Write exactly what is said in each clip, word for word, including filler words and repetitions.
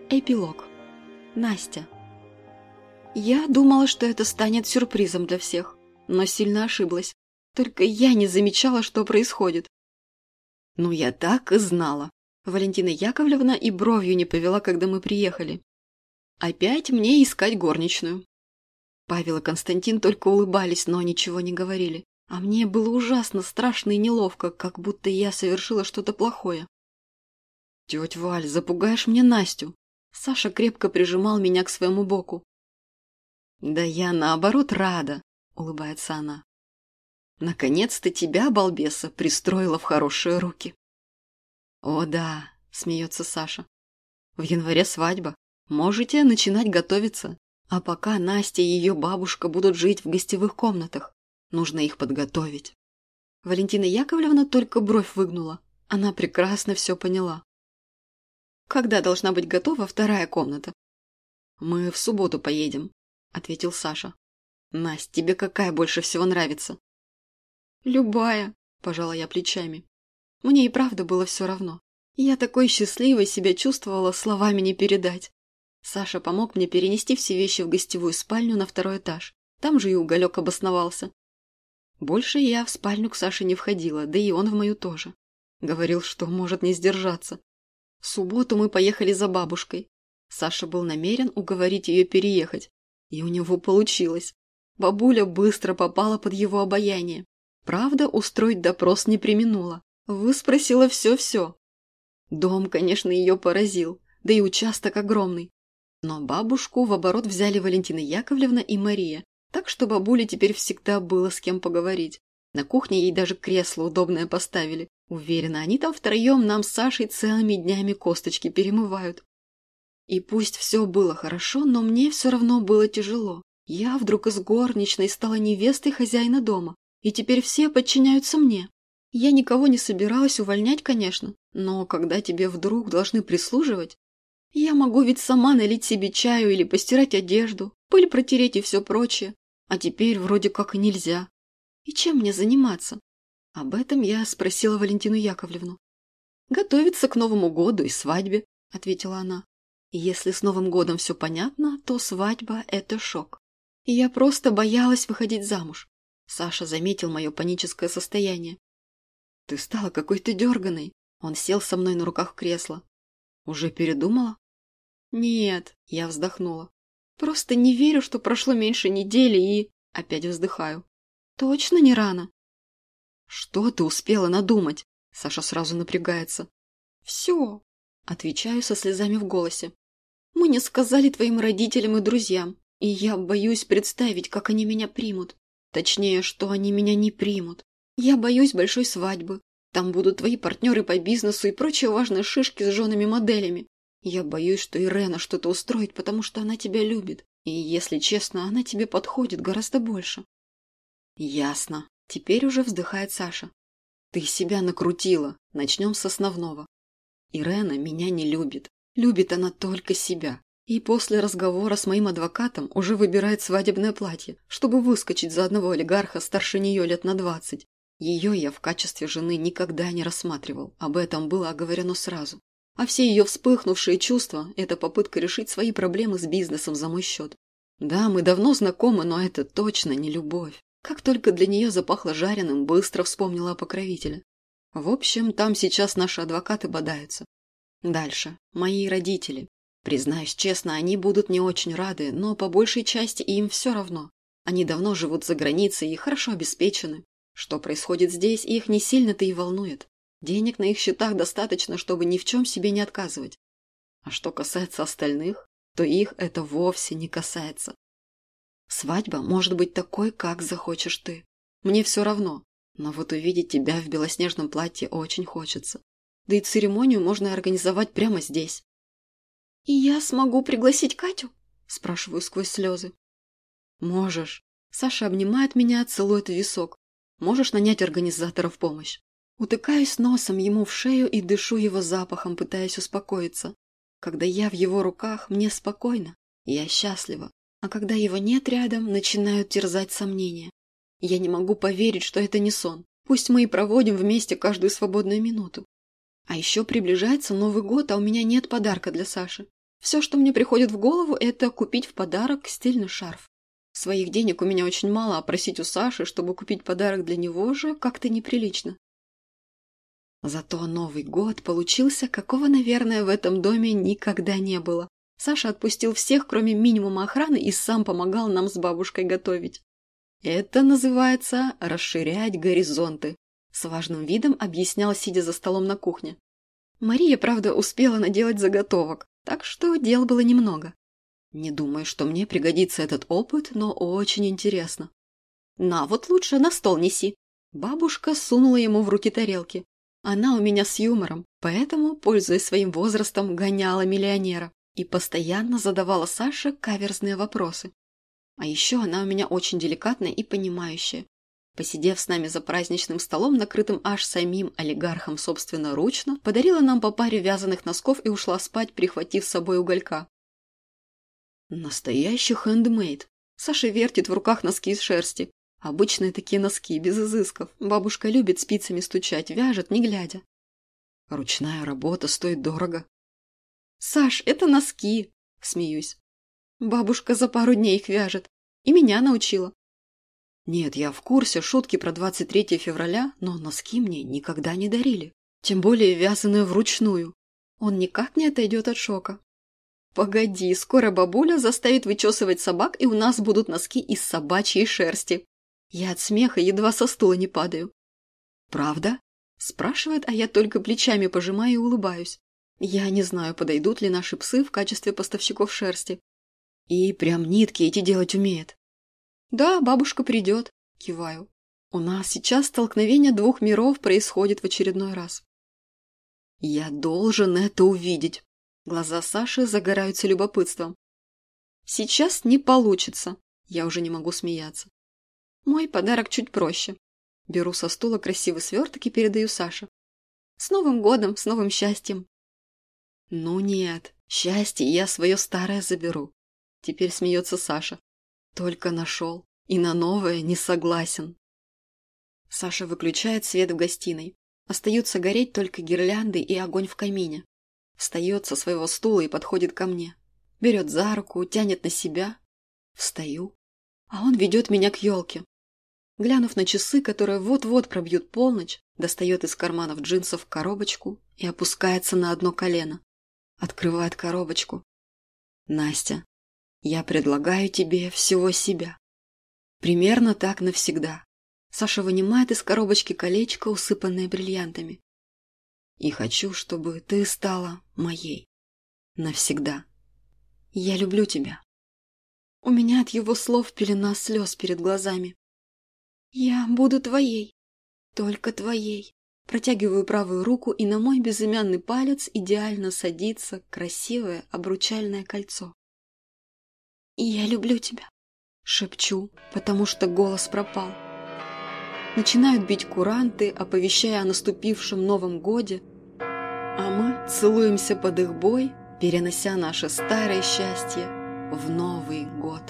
Эпилог. Настя. Я думала, что это станет сюрпризом для всех, но сильно ошиблась. Только я не замечала, что происходит. Ну, я так и знала. Валентина Яковлевна и бровью не повела, когда мы приехали. Опять мне искать горничную. Павел и Константин только улыбались, но ничего не говорили. А мне было ужасно страшно и неловко, как будто я совершила что-то плохое. «Тетя Валь, запугаешь мне Настю!» Саша крепко прижимал меня к своему боку. «Да я, наоборот, рада», — улыбается она. «Наконец-то тебя, балбеса, пристроила в хорошие руки». «О да», — смеется Саша. «В январе свадьба. Можете начинать готовиться. А пока Настя и ее бабушка будут жить в гостевых комнатах. Нужно их подготовить». Валентина Яковлевна только бровь выгнула. Она прекрасно все поняла. «Когда должна быть готова вторая комната?» «Мы в субботу поедем», — ответил Саша. «Насть, тебе какая больше всего нравится?» «Любая», — пожала я плечами. Мне и правда было все равно. Я такой счастливой себя чувствовала, словами не передать. Саша помог мне перенести все вещи в гостевую спальню на второй этаж. Там же и Уголек обосновался. Больше я в спальню к Саше не входила, да и он в мою тоже. Говорил, что может не сдержаться. В субботу мы поехали за бабушкой. Саша был намерен уговорить ее переехать. И у него получилось. Бабуля быстро попала под его обаяние. Правда, устроить допрос не преминула. Выспросила все-все. Дом, конечно, ее поразил, да и участок огромный. Но бабушку в оборот взяли Валентина Яковлевна и Мария, так что бабуле теперь всегда было с кем поговорить. На кухне ей даже кресло удобное поставили. Уверена, они там втроем нам с Сашей целыми днями косточки перемывают. И пусть все было хорошо, но мне все равно было тяжело. Я вдруг из горничной стала невестой хозяина дома, и теперь все подчиняются мне. Я никого не собиралась увольнять, конечно, но когда тебе вдруг должны прислуживать, я могу ведь сама налить себе чаю или постирать одежду, пыль протереть и все прочее, а теперь вроде как и нельзя. И чем мне заниматься? Об этом я спросила Валентину Яковлевну. «Готовиться к Новому году и свадьбе», — ответила она. «Если с Новым годом все понятно, то свадьба — это шок. И я просто боялась выходить замуж». Саша заметил мое паническое состояние. «Ты стала какой-то дерганой». Он сел со мной на руках в кресло. «Уже передумала?» «Нет», — я вздохнула. «Просто не верю, что прошло меньше недели и...» Опять вздыхаю. «Точно не рано?» «Что ты успела надумать?» Саша сразу напрягается. «Все», — отвечаю со слезами в голосе. «Мы не сказали твоим родителям и друзьям, и я боюсь представить, как они меня примут. Точнее, что они меня не примут. Я боюсь большой свадьбы. Там будут твои партнеры по бизнесу и прочие важные шишки с женами-моделями. Я боюсь, что Ирена что-то устроит, потому что она тебя любит. И, если честно, она тебе подходит гораздо больше». «Ясно». Теперь уже вздыхает Саша. «Ты себя накрутила. Начнем с основного. Ирена меня не любит. Любит она только себя. И после разговора с моим адвокатом уже выбирает свадебное платье, чтобы выскочить за одного олигарха старше нее лет на двадцать. Ее я в качестве жены никогда не рассматривал. Об этом было оговорено сразу. А все ее вспыхнувшие чувства – это попытка решить свои проблемы с бизнесом за мой счет. Да, мы давно знакомы, но это точно не любовь. Как только для нее запахло жареным, быстро вспомнила о покровителе. В общем, там сейчас наши адвокаты бодаются. Дальше. Мои родители. Признаюсь честно, они будут не очень рады, но по большей части им все равно. Они давно живут за границей и хорошо обеспечены. Что происходит здесь, их не сильно-то и волнует. Денег на их счетах достаточно, чтобы ни в чем себе не отказывать. А что касается остальных, то их это вовсе не касается. Свадьба может быть такой, как захочешь ты. Мне все равно, но вот увидеть тебя в белоснежном платье очень хочется. Да и церемонию можно организовать прямо здесь. «И я смогу пригласить Катю?» – спрашиваю сквозь слезы. «Можешь». Саша обнимает меня, целует в висок. «Можешь нанять организатора в помощь». Утыкаюсь носом ему в шею и дышу его запахом, пытаясь успокоиться. Когда я в его руках, мне спокойно, я счастлива. А когда его нет рядом, начинают терзать сомнения. Я не могу поверить, что это не сон. Пусть мы и проводим вместе каждую свободную минуту. А еще приближается Новый год, а у меня нет подарка для Саши. Все, что мне приходит в голову, это купить в подарок стильный шарф. Своих денег у меня очень мало, а просить у Саши, чтобы купить подарок для него же, как-то неприлично. Зато Новый год получился, какого, наверное, в этом доме никогда не было. Саша отпустил всех, кроме минимума охраны, и сам помогал нам с бабушкой готовить. Это называется расширять горизонты, с важным видом объяснял, сидя за столом на кухне. Мария, правда, успела наделать заготовок, так что дел было немного. Не думаю, что мне пригодится этот опыт, но очень интересно. На, вот лучше на стол неси. Бабушка сунула ему в руки тарелки. Она у меня с юмором, поэтому, пользуясь своим возрастом, гоняла миллионера и постоянно задавала Саше каверзные вопросы. А еще она у меня очень деликатная и понимающая. Посидев с нами за праздничным столом, накрытым аж самим олигархом собственноручно, подарила нам по паре вязаных носков и ушла спать, прихватив с собой уголька. Настоящий хендмейд. Саша вертит в руках носки из шерсти. Обычные такие носки, без изысков. Бабушка любит спицами стучать, вяжет, не глядя. Ручная работа стоит дорого. Саш, это носки, смеюсь. Бабушка за пару дней их вяжет. И меня научила. Нет, я в курсе шутки про двадцать третье февраля, но носки мне никогда не дарили. Тем более вязаные вручную. Он никак не отойдет от шока. Погоди, скоро бабуля заставит вычесывать собак, и у нас будут носки из собачьей шерсти. Я от смеха едва со стула не падаю. Правда? Спрашивает, а я только плечами пожимаю и улыбаюсь. Я не знаю, подойдут ли наши псы в качестве поставщиков шерсти. И прям нитки эти делать умеет. Да, бабушка придет, киваю. У нас сейчас столкновение двух миров происходит в очередной раз. Я должен это увидеть. Глаза Саши загораются любопытством. Сейчас не получится. Я уже не могу смеяться. Мой подарок чуть проще. Беру со стула красивый сверток и передаю Саше. С Новым годом, с новым счастьем. Ну нет, счастье я свое старое заберу. Теперь смеется Саша. Только нашел. И на новое не согласен. Саша выключает свет в гостиной. Остаются гореть только гирлянды и огонь в камине. Встает со своего стула и подходит ко мне. Берет за руку, тянет на себя. Встаю. А он ведет меня к елке. Глянув на часы, которые вот-вот пробьют полночь, достает из карманов джинсов коробочку и опускается на одно колено. Открывает коробочку. Настя, я предлагаю тебе всего себя. Примерно так навсегда. Саша вынимает из коробочки колечко, усыпанное бриллиантами. И хочу, чтобы ты стала моей. Навсегда. Я люблю тебя. У меня от его слов пелена слез перед глазами. Я буду твоей. Только твоей. Протягиваю правую руку, и на мой безымянный палец идеально садится красивое обручальное кольцо. Я люблю тебя. Шепчу, потому что голос пропал. Начинают бить куранты, оповещая о наступившем Новом годе, а мы целуемся под их бой, перенося наше старое счастье в Новый год.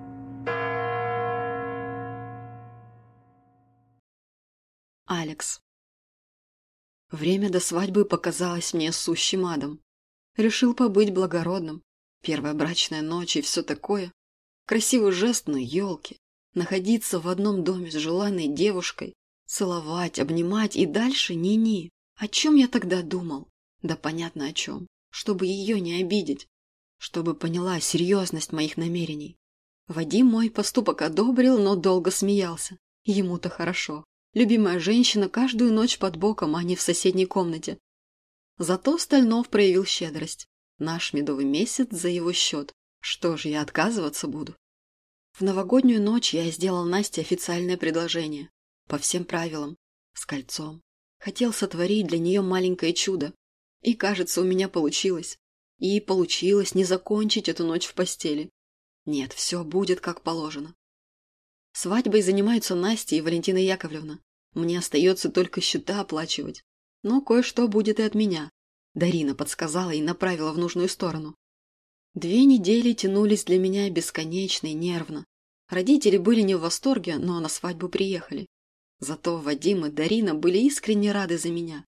Алекс. Время до свадьбы показалось мне сущим адом. Решил побыть благородным. Первая брачная ночь и все такое. Красивый жест на елке. Находиться в одном доме с желанной девушкой. Целовать, обнимать и дальше ни-ни. О чем я тогда думал? Да понятно о чем. Чтобы ее не обидеть. Чтобы поняла серьезность моих намерений. Вадим мой поступок одобрил, но долго смеялся. Ему-то хорошо. Любимая женщина каждую ночь под боком, а не в соседней комнате. Зато Стальнов проявил щедрость. Наш медовый месяц за его счет. Что ж, я отказываться буду? В новогоднюю ночь я сделал Насте официальное предложение. По всем правилам. С кольцом. Хотел сотворить для нее маленькое чудо. И, кажется, у меня получилось. И получилось не закончить эту ночь в постели. Нет, все будет как положено. Свадьбой занимаются Настя и Валентина Яковлевна. Мне остается только счета оплачивать. Но кое-что будет и от меня. Дарина подсказала и направила в нужную сторону. Две недели тянулись для меня бесконечно и нервно. Родители были не в восторге, но на свадьбу приехали. Зато Вадим и Дарина были искренне рады за меня.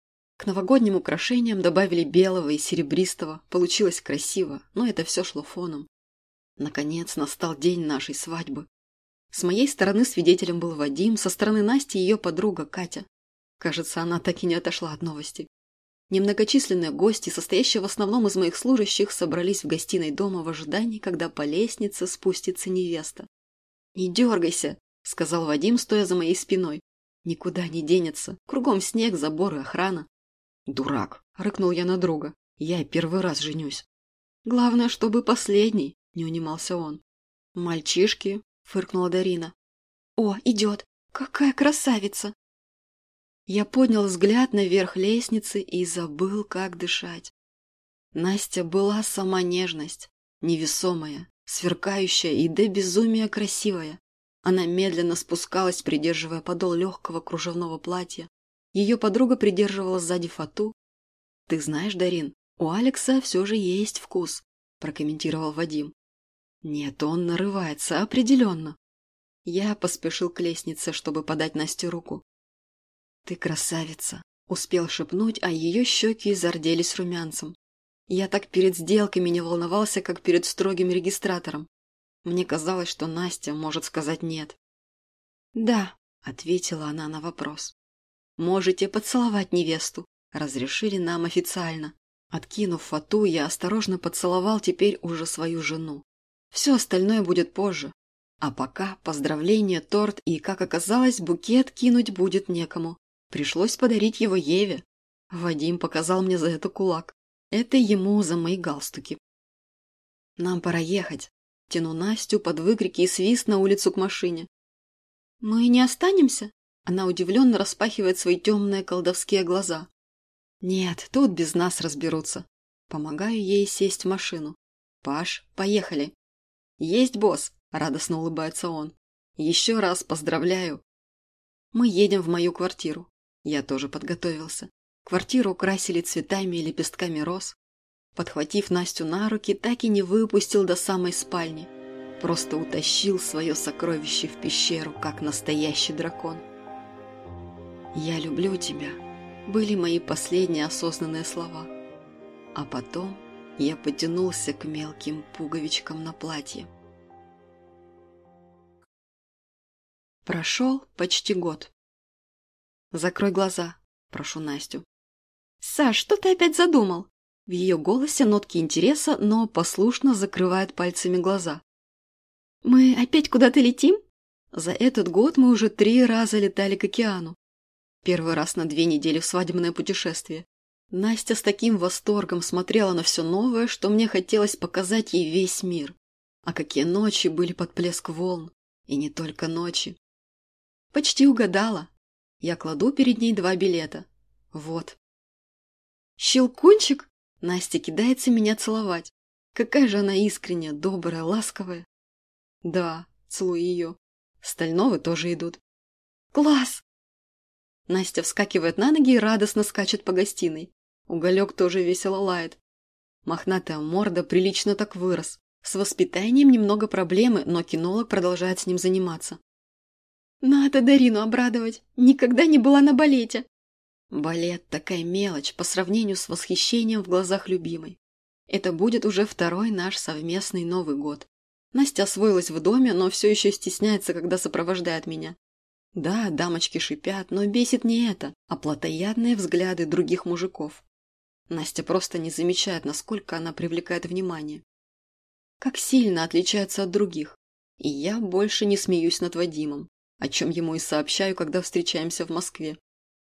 К новогодним украшениям добавили белого и серебристого. Получилось красиво, но это все шло фоном. Наконец настал день нашей свадьбы. С моей стороны свидетелем был Вадим, со стороны Насти ее подруга Катя. Кажется, она так и не отошла от новости. Немногочисленные гости, состоящие в основном из моих служащих, собрались в гостиной дома в ожидании, когда по лестнице спустится невеста. «Не дергайся», — сказал Вадим, стоя за моей спиной. «Никуда не денется. Кругом снег, заборы, охрана». «Дурак», — рыкнул я на друга. «Я первый раз женюсь». «Главное, чтобы последний», — не унимался он. «Мальчишки», — фыркнула Дарина. «О, идет! Какая красавица!» Я поднял взгляд наверх лестницы и забыл, как дышать. Настя была сама нежность, невесомая, сверкающая и до безумия красивая. Она медленно спускалась, придерживая подол легкого кружевного платья. Ее подруга придерживала сзади фату. «Ты знаешь, Дарин, у Алекса все же есть вкус», – прокомментировал Вадим. «Нет, он нарывается, определенно». Я поспешил к лестнице, чтобы подать Насте руку. «Ты красавица», – успел шепнуть, а ее щеки зарделись румянцем. Я так перед сделками не волновался, как перед строгим регистратором. Мне казалось, что Настя может сказать «нет». «Да», – ответила она на вопрос. «Можете поцеловать невесту», – разрешили нам официально. Откинув фату, я осторожно поцеловал теперь уже свою жену. Все остальное будет позже. А пока поздравления, торт и, как оказалось, букет кинуть будет некому. Пришлось подарить его Еве. Вадим показал мне за это кулак. Это ему за мои галстуки. «Нам пора ехать», – тяну Настю под выкрики и свист на улицу к машине. «Мы не останемся?» Она удивленно распахивает свои темные колдовские глаза. «Нет, тут без нас разберутся». Помогаю ей сесть в машину. «Паш, поехали». «Есть, босс», – радостно улыбается он. «Еще раз поздравляю». Мы едем в мою квартиру. Я тоже подготовился. Квартиру украсили цветами и лепестками роз. Подхватив Настю на руки, так и не выпустил до самой спальни. Просто утащил свое сокровище в пещеру, как настоящий дракон. «Я люблю тебя», были мои последние осознанные слова. А потом я потянулся к мелким пуговичкам на платье. Прошел почти год. «Закрой глаза», – прошу Настю. «Саш, что ты опять задумал?» В ее голосе нотки интереса, но послушно закрывает пальцами глаза. «Мы опять куда-то летим?» За этот год мы уже три раза летали к океану. Первый раз на две недели в свадебное путешествие. Настя с таким восторгом смотрела на все новое, что мне хотелось показать ей весь мир. А какие ночи были под плеск волн. И не только ночи. Почти угадала. Я кладу перед ней два билета. Вот. «Щелкунчик?» Настя кидается меня целовать. Какая же она искренняя, добрая, ласковая. Да, целую ее. Стальновы тоже идут. «Класс!» Настя вскакивает на ноги и радостно скачет по гостиной. Уголек тоже весело лает. Мохнатая морда прилично так вырос. С воспитанием немного проблемы, но кинолог продолжает с ним заниматься. «Надо Дарину обрадовать. Никогда не была на балете». Балет – такая мелочь по сравнению с восхищением в глазах любимой. Это будет уже второй наш совместный Новый год. Настя освоилась в доме, но все еще стесняется, когда сопровождает меня. Да, дамочки шипят, но бесит не это, а плотоядные взгляды других мужиков. Настя просто не замечает, насколько она привлекает внимание. Как сильно отличается от других. И я больше не смеюсь над Вадимом, о чем ему и сообщаю, когда встречаемся в Москве.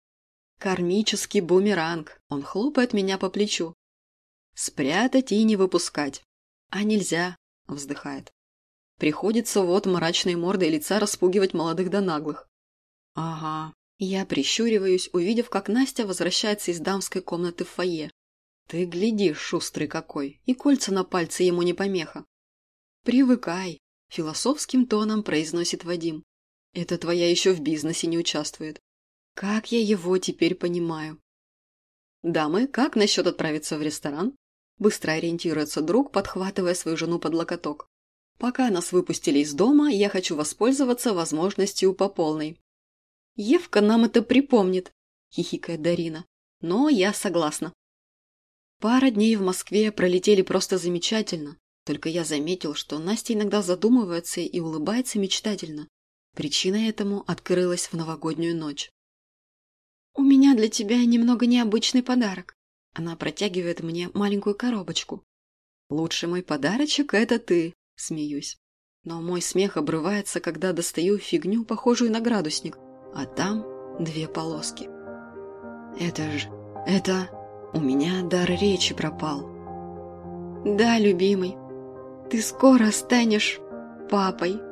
Кармический бумеранг, он хлопает меня по плечу. Спрятать и не выпускать. А нельзя, вздыхает. Приходится вот мрачной мордой лица распугивать молодых да наглых. Ага. Я прищуриваюсь, увидев, как Настя возвращается из дамской комнаты в фойе. Ты гляди, шустрый какой, и кольца на пальце ему не помеха. Привыкай, философским тоном произносит Вадим. Это твоя еще в бизнесе не участвует. Как я его теперь понимаю. Дамы, как насчет отправиться в ресторан? Быстро ориентируется друг, подхватывая свою жену под локоток. Пока нас выпустили из дома, я хочу воспользоваться возможностью по полной. Евка нам это припомнит, хихикает Дарина. но я согласна. Пара дней в Москве пролетели просто замечательно, только я заметил, что Настя иногда задумывается и улыбается мечтательно. Причина этому открылась в новогоднюю ночь. «У меня для тебя немного необычный подарок». Она протягивает мне маленькую коробочку. «Лучший мой подарочек – это ты», – смеюсь. Но мой смех обрывается, когда достаю фигню, похожую на градусник, а там две полоски. «Это ж... это... у меня дар речи пропал». «Да, любимый, ты скоро станешь папой».